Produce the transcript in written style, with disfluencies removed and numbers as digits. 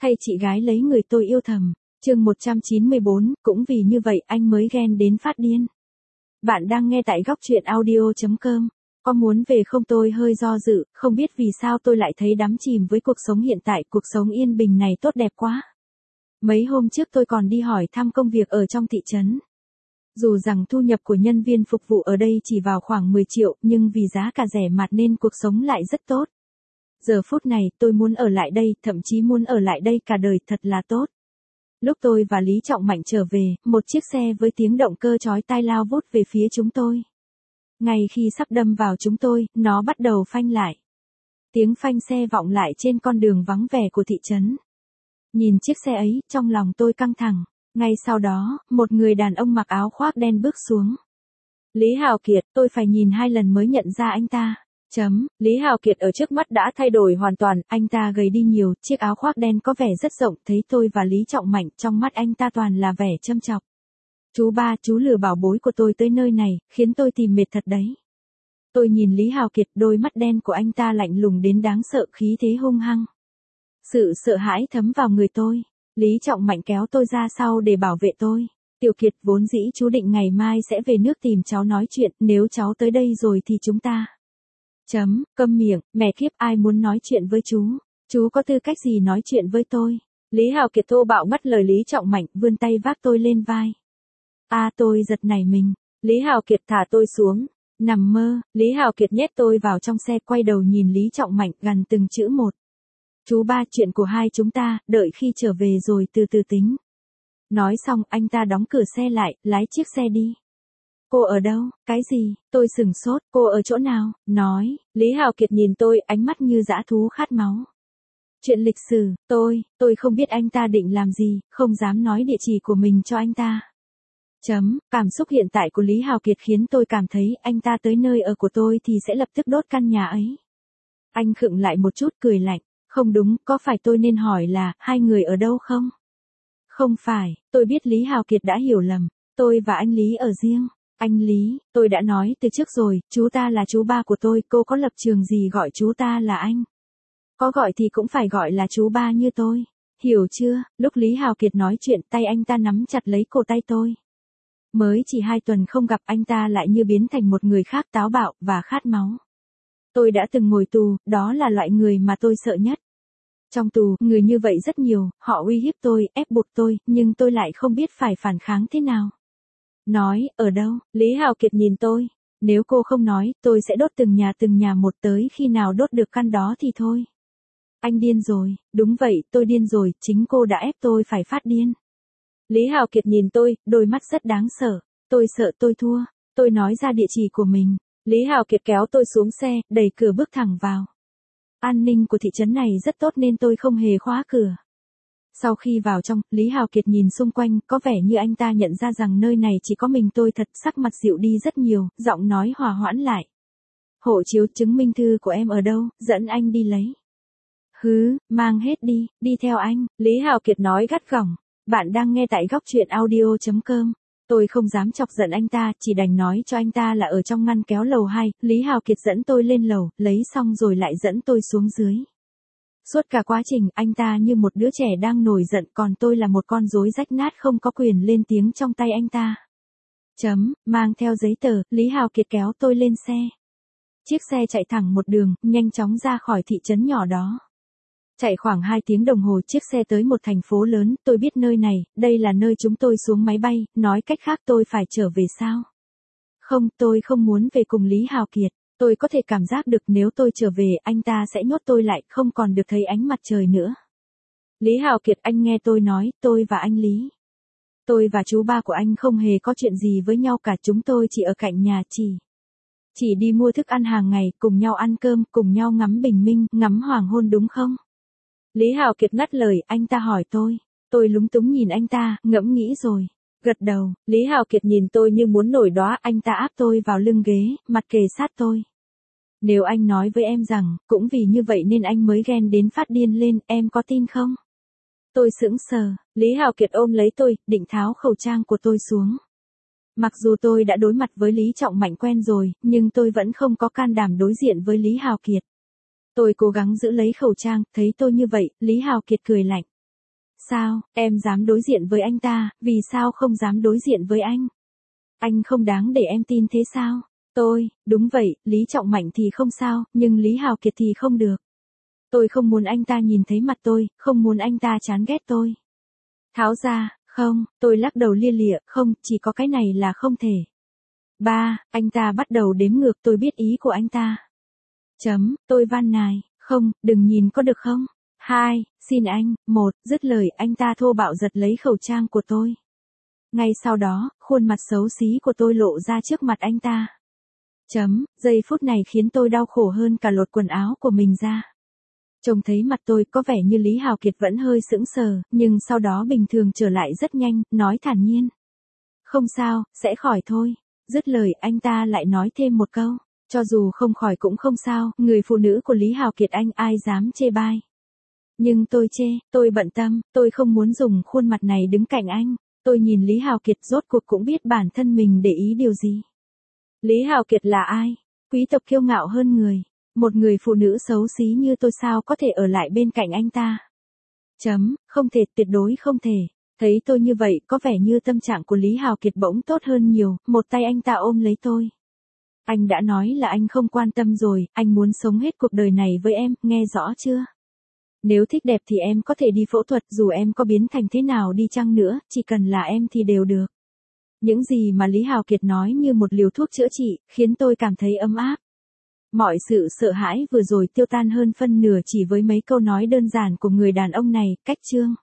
thay chị gái lấy người tôi yêu thầm. Chương 194, cũng vì như vậy anh mới ghen đến phát điên. Bạn đang nghe tại góc truyện audio.com. Có muốn về không? Tôi hơi do dự, không biết vì sao tôi lại thấy đắm chìm với cuộc sống hiện tại, cuộc sống yên bình này tốt đẹp quá. Mấy hôm trước tôi còn đi hỏi thăm công việc ở trong thị trấn. Dù rằng thu nhập của nhân viên phục vụ ở đây chỉ vào khoảng 10 triệu, nhưng vì giá cả rẻ mạt nên cuộc sống lại rất tốt. Giờ phút này tôi muốn ở lại đây, thậm chí muốn ở lại đây cả đời, thật là tốt. Lúc tôi và Lý Trọng Mạnh trở về, một chiếc xe với tiếng động cơ chói tai lao vút về phía chúng tôi. Ngay khi sắp đâm vào chúng tôi, nó bắt đầu phanh lại. Tiếng phanh xe vọng lại trên con đường vắng vẻ của thị trấn. Nhìn chiếc xe ấy, trong lòng tôi căng thẳng. Ngay sau đó, một người đàn ông mặc áo khoác đen bước xuống. Lý Hào Kiệt, tôi phải nhìn 2 lần mới nhận ra anh ta. Lý Hào Kiệt ở trước mắt đã thay đổi hoàn toàn, anh ta gầy đi nhiều, chiếc áo khoác đen có vẻ rất rộng, thấy tôi và Lý Trọng Mạnh, trong mắt anh ta toàn là vẻ châm chọc. Chú ba, chú lừa bảo bối của tôi tới nơi này, khiến tôi tìm mệt thật đấy. Tôi nhìn Lý Hào Kiệt, đôi mắt đen của anh ta lạnh lùng đến đáng sợ, khí thế hung hăng. Sự sợ hãi thấm vào người tôi. Lý Trọng Mạnh kéo tôi ra sau để bảo vệ tôi. Tiểu Kiệt, vốn dĩ chú định ngày mai sẽ về nước tìm cháu nói chuyện, nếu cháu tới đây rồi thì chúng ta... Câm miệng, mẹ kiếp, ai muốn nói chuyện với chú có tư cách gì nói chuyện với tôi. Lý Hào Kiệt thô bạo ngắt lời Lý Trọng Mạnh, vươn tay vác tôi lên vai. Tôi giật nảy mình. Lý Hào Kiệt thả tôi xuống. Nằm mơ, Lý Hào Kiệt nhét tôi vào trong xe, quay đầu nhìn Lý Trọng Mạnh, gằn từng chữ một. Chú ba, chuyện của hai chúng ta, đợi khi trở về rồi từ từ tính. Nói xong, anh ta đóng cửa xe lại, lái chiếc xe đi. Cô ở đâu? Cái gì? Tôi sửng sốt, cô ở chỗ nào? Nói, Lý Hào Kiệt nhìn tôi, ánh mắt như dã thú khát máu. Chuyện lịch sử, tôi không biết anh ta định làm gì, không dám nói địa chỉ của mình cho anh ta. Cảm xúc hiện tại của Lý Hào Kiệt khiến tôi cảm thấy anh ta tới nơi ở của tôi thì sẽ lập tức đốt căn nhà ấy. Anh khựng lại một chút, cười lạnh. Không đúng, có phải tôi nên hỏi là, hai người ở đâu không? Không phải, tôi biết Lý Hào Kiệt đã hiểu lầm. Tôi và anh Lý ở riêng. Anh Lý, tôi đã nói từ trước rồi, chú ta là chú ba của tôi, cô có lập trường gì gọi chú ta là anh? Có gọi thì cũng phải gọi là chú ba như tôi. Hiểu chưa? Lúc Lý Hào Kiệt nói chuyện, tay anh ta nắm chặt lấy cổ tay tôi. Mới chỉ 2 tuần không gặp, anh ta lại như biến thành một người khác, táo bạo và khát máu. Tôi đã từng ngồi tù, đó là loại người mà tôi sợ nhất. Trong tù, người như vậy rất nhiều, họ uy hiếp tôi, ép buộc tôi, nhưng tôi lại không biết phải phản kháng thế nào. Nói, ở đâu? Lý Hào Kiệt nhìn tôi. Nếu cô không nói, tôi sẽ đốt từng nhà một, tới khi nào đốt được căn đó thì thôi. Anh điên rồi. Đúng vậy, tôi điên rồi, chính cô đã ép tôi phải phát điên. Lý Hào Kiệt nhìn tôi, đôi mắt rất đáng sợ. Tôi sợ tôi thua. Tôi nói ra địa chỉ của mình. Lý Hào Kiệt kéo tôi xuống xe, đẩy cửa bước thẳng vào. An ninh của thị trấn này rất tốt nên tôi không hề khóa cửa. Sau khi vào trong, Lý Hào Kiệt nhìn xung quanh, có vẻ như anh ta nhận ra rằng nơi này chỉ có mình tôi thật, sắc mặt dịu đi rất nhiều, giọng nói hòa hoãn lại. Hộ chiếu chứng minh thư của em ở đâu, dẫn anh đi lấy. Mang hết đi, đi theo anh, Lý Hào Kiệt nói gắt gỏng. Bạn đang nghe tại góc truyện audio.com. Tôi không dám chọc giận anh ta, chỉ đành nói cho anh ta là ở trong ngăn kéo lầu 2, Lý Hào Kiệt dẫn tôi lên lầu, lấy xong rồi lại dẫn tôi xuống dưới. Suốt cả quá trình, anh ta như một đứa trẻ đang nổi giận, còn tôi là một con rối rách nát không có quyền lên tiếng trong tay anh ta. Mang theo giấy tờ, Lý Hào Kiệt kéo tôi lên xe. Chiếc xe chạy thẳng một đường, nhanh chóng ra khỏi thị trấn nhỏ đó. Chạy khoảng 2 tiếng đồng hồ, chiếc xe tới một thành phố lớn, tôi biết nơi này, đây là nơi chúng tôi xuống máy bay, nói cách khác tôi phải trở về sao? Không, tôi không muốn về cùng Lý Hào Kiệt, tôi có thể cảm giác được nếu tôi trở về, anh ta sẽ nhốt tôi lại, không còn được thấy ánh mặt trời nữa. Lý Hào Kiệt, anh nghe tôi nói, tôi và anh Lý. Tôi và chú ba của anh không hề có chuyện gì với nhau cả, chúng tôi chỉ ở cạnh nhà, chỉ đi mua thức ăn hàng ngày, cùng nhau ăn cơm, cùng nhau ngắm bình minh, ngắm hoàng hôn đúng không? Lý Hào Kiệt ngắt lời, anh ta hỏi tôi lúng túng nhìn anh ta, ngẫm nghĩ rồi, gật đầu. Lý Hào Kiệt nhìn tôi như muốn nổi đoá, anh ta áp tôi vào lưng ghế, mặt kề sát tôi. Nếu anh nói với em rằng, cũng vì như vậy nên anh mới ghen đến phát điên lên, em có tin không? Tôi sững sờ, Lý Hào Kiệt ôm lấy tôi, định tháo khẩu trang của tôi xuống. Mặc dù tôi đã đối mặt với Lý Trọng Mạnh quen rồi, nhưng tôi vẫn không có can đảm đối diện với Lý Hào Kiệt. Tôi cố gắng giữ lấy khẩu trang, thấy tôi như vậy, Lý Hào Kiệt cười lạnh. Sao, em dám đối diện với anh ta, vì sao không dám đối diện với anh? Anh không đáng để em tin thế sao? Đúng vậy, Lý Trọng Mạnh thì không sao, nhưng Lý Hào Kiệt thì không được. Tôi không muốn anh ta nhìn thấy mặt tôi, không muốn anh ta chán ghét tôi. Tháo ra, không, tôi lắc đầu lia lịa, không, chỉ có cái này là không thể. 3, anh ta bắt đầu đếm ngược, tôi biết ý của anh ta. Tôi van nài, không, đừng nhìn có được không? 2, xin anh, 1, dứt lời anh ta thô bạo giật lấy khẩu trang của tôi. Ngay sau đó, khuôn mặt xấu xí của tôi lộ ra trước mặt anh ta. Giây phút này khiến tôi đau khổ hơn cả lột quần áo của mình ra. Trông thấy mặt tôi có vẻ như Lý Hào Kiệt vẫn hơi sững sờ, nhưng sau đó bình thường trở lại rất nhanh, nói thản nhiên. Không sao, sẽ khỏi thôi. Dứt lời anh ta lại nói thêm một câu. Cho dù không khỏi cũng không sao, người phụ nữ của Lý Hào Kiệt anh ai dám chê bai. Nhưng tôi chê, tôi bận tâm, tôi không muốn dùng khuôn mặt này đứng cạnh anh. Tôi nhìn Lý Hào Kiệt rốt cuộc cũng biết bản thân mình để ý điều gì. Lý Hào Kiệt là ai? Quý tộc kiêu ngạo hơn người. Một người phụ nữ xấu xí như tôi sao có thể ở lại bên cạnh anh ta? Không thể, tuyệt đối không thể. Thấy tôi như vậy có vẻ như tâm trạng của Lý Hào Kiệt bỗng tốt hơn nhiều, một tay anh ta ôm lấy tôi. Anh đã nói là anh không quan tâm rồi, anh muốn sống hết cuộc đời này với em, nghe rõ chưa? Nếu thích đẹp thì em có thể đi phẫu thuật, dù em có biến thành thế nào đi chăng nữa, chỉ cần là em thì đều được. Những gì mà Lý Hào Kiệt nói như một liều thuốc chữa trị, khiến tôi cảm thấy ấm áp. Mọi sự sợ hãi vừa rồi tiêu tan hơn phân nửa chỉ với mấy câu nói đơn giản của người đàn ông này, cách chương.